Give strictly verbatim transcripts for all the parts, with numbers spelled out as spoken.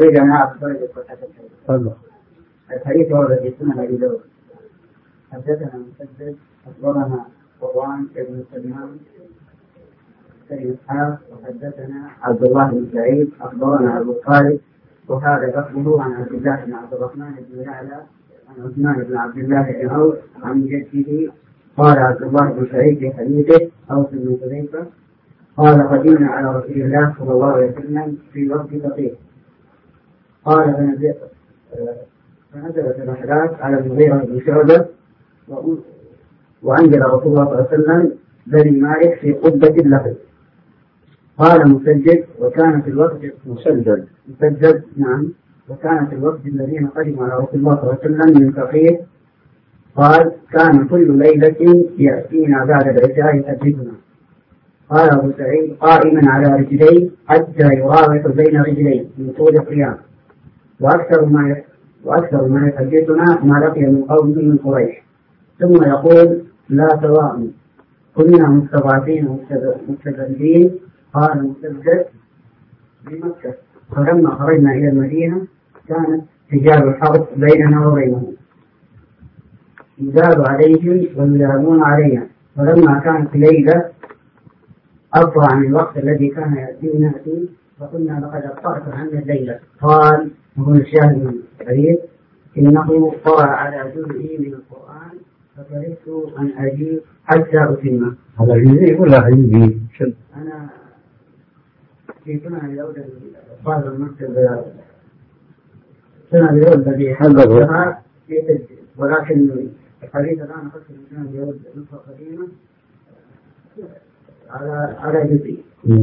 أريد أن أعرف درجة صحة الحديث. الحديث هو الذي سنن أبي داود. حدثنا مسدد أخبرنا مروان بن سلمان بن إسحاق وحدثنا عبد الله بن سعيد أخبرنا أبو خالد وهذا لفظه عن عبد الله بن عبد الرحمن بن يعلى عن عثمان بن عبد الله بن عوف عن جده قال عبد الله بن سعيد في حديثه أوس بن حذيفة قال قدمنا على رسول الله صلى الله عليه وسلم في وقت ثقيل قال فنزلت الأحداث على المغيرة بن شعبة وأنزل رسول الله صلى الله عليه وسلم بني مالك في قبة له. قال مسجد وكان في الوقت مسجد مسجد نعم وكان في الوقت الذين قدموا على رسول الله صلى الله عليه وسلم من ثقيل قال كان كل ليلة يأتينا بعد العشاء يحدثنا. قال أبو سعيد قائما على رجليه حتى يراوح بين رجليه من طول القيام وأكثر ما وأكثر ما يحدثنا ما لقي من قومه من قريش ثم يقول لا تواءموا كنا مستضعفين مستذلين. قال مسدد بمكة فلما خرجنا إلى المدينة كانت حجاب الحرب بيننا وبينهم يزاد عليهم ويلامون علينا فلما كانت ليلة أفضل عن الوقت الذي كان يأتينا فيه فقلنا لقد أبطأت عنا الليلة. قال وهو الشاهد من الحديث إنه قرأ على جزء من القرآن فكرهت أن أجيب حتى أتمه. هذا جزء ولا حديث؟ أنا في سنة الأولى بعض المكتب سنة الأولى الذي حدثها في تسجيل ولكن الحديث الآن أخذت من سنة الأولى نسخة قديمة على على جزء.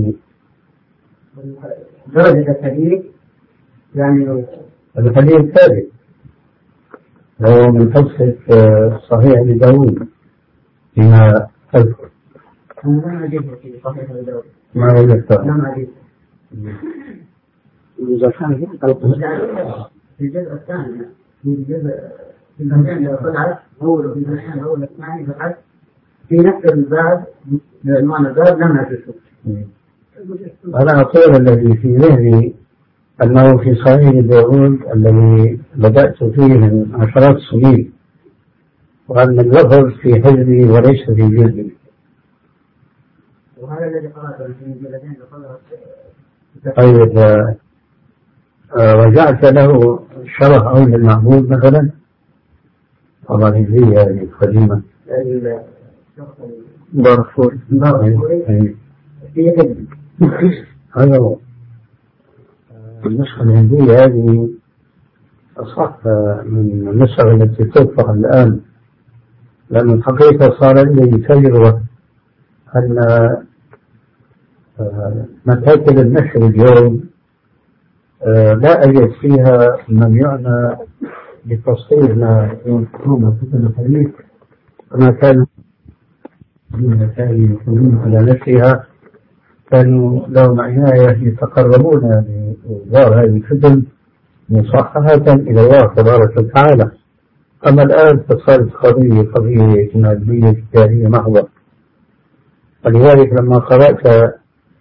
درجة الحديث يعني الحديث الثالث هو من قصة صحيح لداود فيما أذكر. أنا ما أجيبه في صحيح لداود. ما وجدته. ما أجيبه. إذا كان في الجزء الثاني في الجزء في المكان اللي طلعت أول في المكان الأول الثاني فقط في نفس الباب بعنوان الباب لم أجده. أنا أقول الذي في ذهني أنه في صحيح داود الذي بدأت فيه من عشرات السنين وأن اللفظ في حزبي وليس في جلدي. وهذا الذي قرأته في الجلدين لقدرت. طيب رجعت له شرح أول المعبود مثلا طبعا هي هذه القديمة بارفور بارفور في حزبي هذا هو. النسخة الهندية هذه أصح من النسخة التي تطبق الآن لأن الحقيقة صار لي تجربة أن مكاتب النشر اليوم لا أجد فيها من يعنى بتصحيح ما ينقلون كتب الحديث كما كانوا يكونون على نفسها كانوا لهم عناية يتقربون بإصدار هذه الكتب مصححة إلى الله تبارك وتعالى. أما الآن فصارت قضية قضية مادية تجارية محضة. ولذلك لما قرأت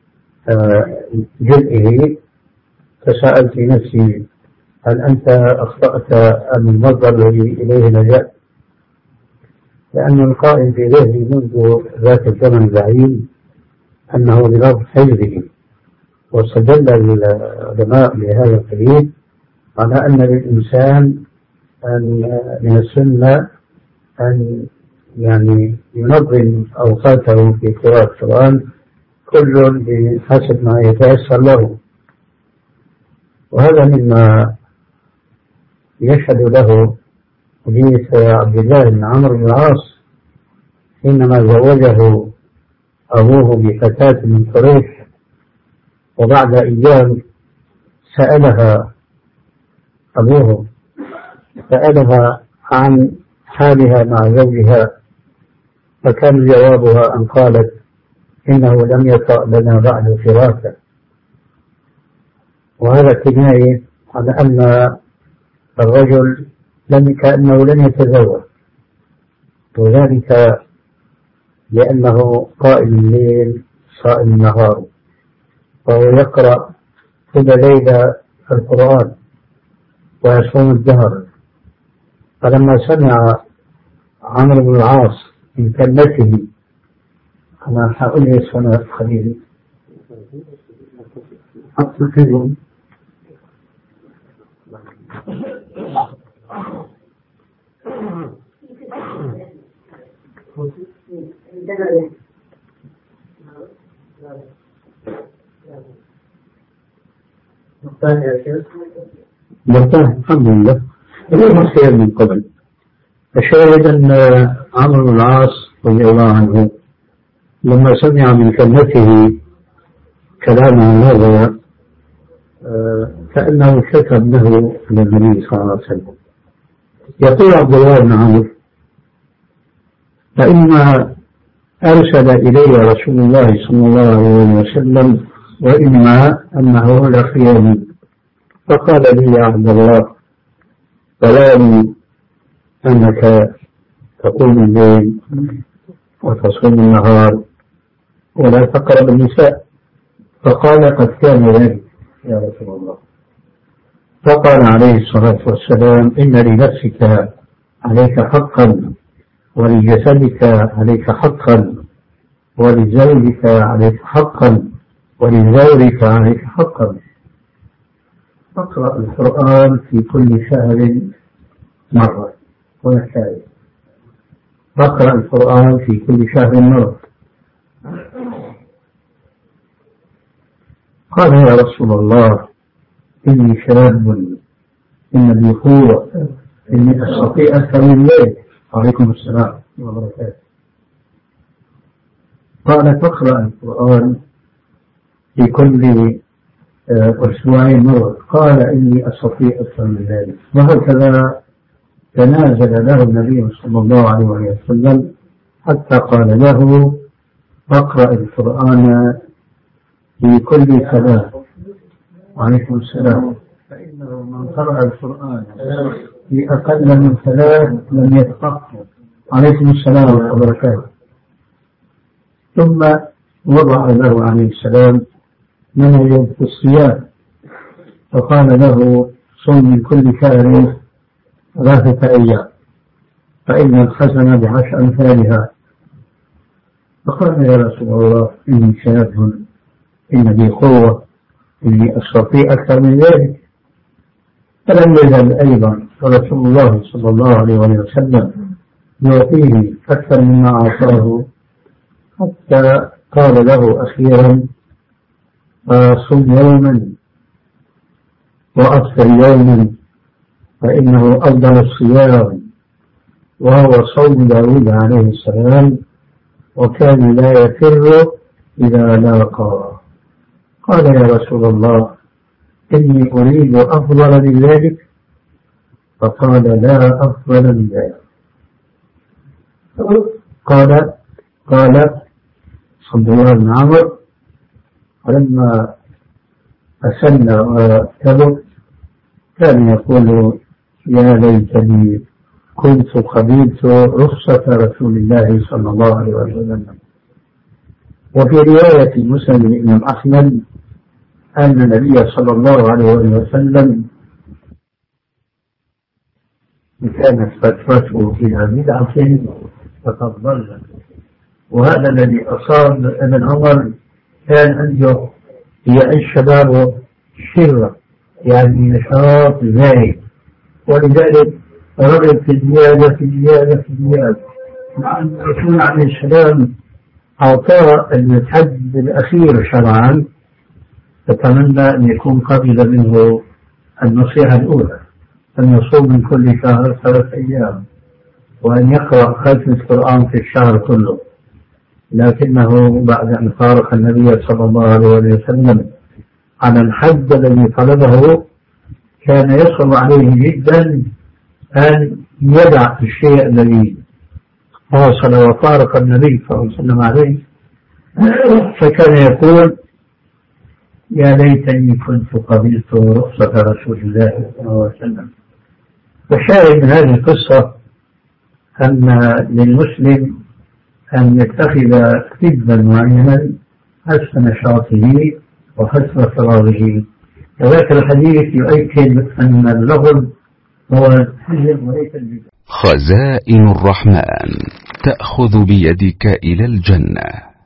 جزئه تساءلت نفسي هل أنت أخطأت أم المصدر الذي إليه لجأت؟ لأن القائم في ذهني منذ ذاك الزمن البعيد أنه بلفظ حزبه واستدل العلماء بهذا الحديث على أن للإنسان أن من السنة أن يعني ينظم أوقاته في قراءة القرآن كل بحسب ما يتيسر له. وهذا مما يشهد له حديث عبد الله بن عمرو بن العاص حينما زوجه أبوه بفتاة من قريش وبعد أيام سألها أبوه سألها عن حالها مع زوجها فكان جوابها أن قالت إنه لم يطأ لنا بعد فراسة. وهذا كناية على أن الرجل لم كأنه لن يتزوج وذلك لأنه قائم الليل صائم النهار وهو يقرأ كل ليلة القرآن ويصوم الدهر. فلما سمع عمرو بن العاص من كلمته أنا هقول لي السنة خليلي أطلقهم مرتاح الحمد لله غير خير من قبل. فشاهد أن عمرو بن العاص رضي الله عنه لما سمع من كلمته كلاما هذا كأنه كتب له للنبي صلى الله عليه وسلم. يقول عبد الله بن عمرو فإما أرسل إلي رسول الله صلى الله عليه وسلم وإما أنه لقيني فقال لي يا عبد الله بلاني أنك تقوم الليل وتصوم النهار ولا تقرب النساء. فقال قد كان ذلك يا رسول الله. فقال عليه الصلاة والسلام إن لنفسك عليك حقا ولجسدك عليك حقا ولزوجك عليك حقا ولزورك عليك حقا. اقرأ القرآن في كل شهر مرة ويحتاج اقرأ القرآن في كل شهر مرة. قال يا رسول الله إني شاب إن لي قوة إني أستطيع أكثر من ذلك. عليكم السلام وبركاته. قال تقرأ القرآن في كل أسبوعين مرة. قال إني أستطيع أكثر من ذلك. وهكذا تنازل له النبي صلى الله عليه وسلم حتى قال له اقرأ القرآن في كل ثلاث. وعليكم السلام. فإنه من قرأ القرآن في أقل من ثلاث لم يتفقه. عليكم السلام ورحمة الله وبركاته. ثم وضع له عليه السلام منهج في الصيام فقال له صم من كل شهر ثلاثة أيام فإن الحسنة بعشر أمثالها. فقال يا رسول الله إني شاب إن لي قوة إني أستطيع أكثر من ذلك. فلم يزل أيضا رسول الله صلى الله عليه وسلم يعطيه أكثر مما أعطاه حتى قال له أخيرا صم يوما وأفطر يوما فإنه أفضل الصيام وهو صوم داود عليه السلام وكان لا يفر إذا لاقى. قال يا رسول الله إني أريد أفضل من ذلك. فقال لا أفضل من ذلك. قال قال صلى الله بن عمرو فلما أسن وكبر كان يقول يا ليتني كنت قبلت رخصة رسول الله صلى الله عليه وسلم. وفي رواية مسلم الإمام أحمد أن النبي صلى الله عليه وسلم كانت فترته إلى بدعة فقد ضل. وهذا الذي أصاب ابن عمر كان عنده هي الشباب شرة يعني نشاط زايد ولذلك رغب في الزيادة في الزيادة في الزيادة. مع أن الرسول عليه السلام أعطاه الحد الأخير شرعا فتمنى أن يكون قبل منه النصيحة الأولى أن يصوم من كل شهر ثلاث أيام وأن يقرأ ختم القرآن في الشهر كله. لكنه بعد أن فارق النبي صلى الله عليه وسلم على الحد الذي طلبه كان يصعب عليه جدا أن يدع الشيء الذي واصل وفارق النبي صلى الله عليه وسلم عليه. فكان يقول يا ليتني كنت قبلت رخصة رسول الله صلى الله عليه وسلم. وشاهد من هذه القصة أن للمسلم أن يتخذ كذبا معينا حسب نشاطه وحسب فراغه وذاك الحديث يؤكد أن اللغز هو السجن وليس الجزاء. خزائن الرحمن تأخذ بيدك إلى الجنة.